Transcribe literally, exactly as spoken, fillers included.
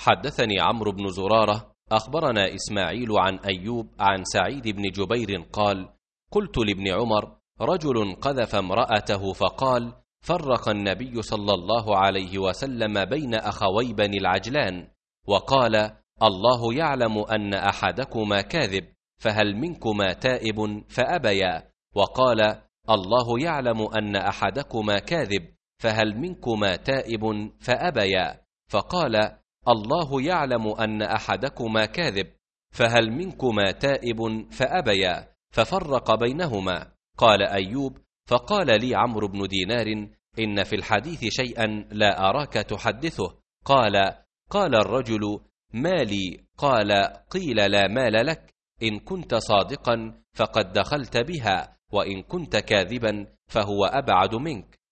حدثني عمرو بن زرارة أخبرنا إسماعيل عن أيوب عن سعيد بن جبير قال: قلت لابن عمر: رجل قذف امرأته فقال: فرق النبي صلى الله عليه وسلم بين أخوي بني العجلان، وقال: الله يعلم أن أحدكما كاذب، فهل منكما تائب؟ فأبيا. وقال: الله يعلم أن أحدكما كاذب، فهل منكما تائب؟ فأبيا. فقال: الله يعلم أن أحدكما كاذب، فهل منكما تائب؟ فأبيا، ففرق بينهما. قال أيوب: فقال لي عمرو بن دينار: إن في الحديث شيئا لا أراك تحدثه. قال: قال الرجل: ما لي؟ قال: قيل: لا مال لك، إن كنت صادقا فقد دخلت بها، وإن كنت كاذبا فهو أبعد منك.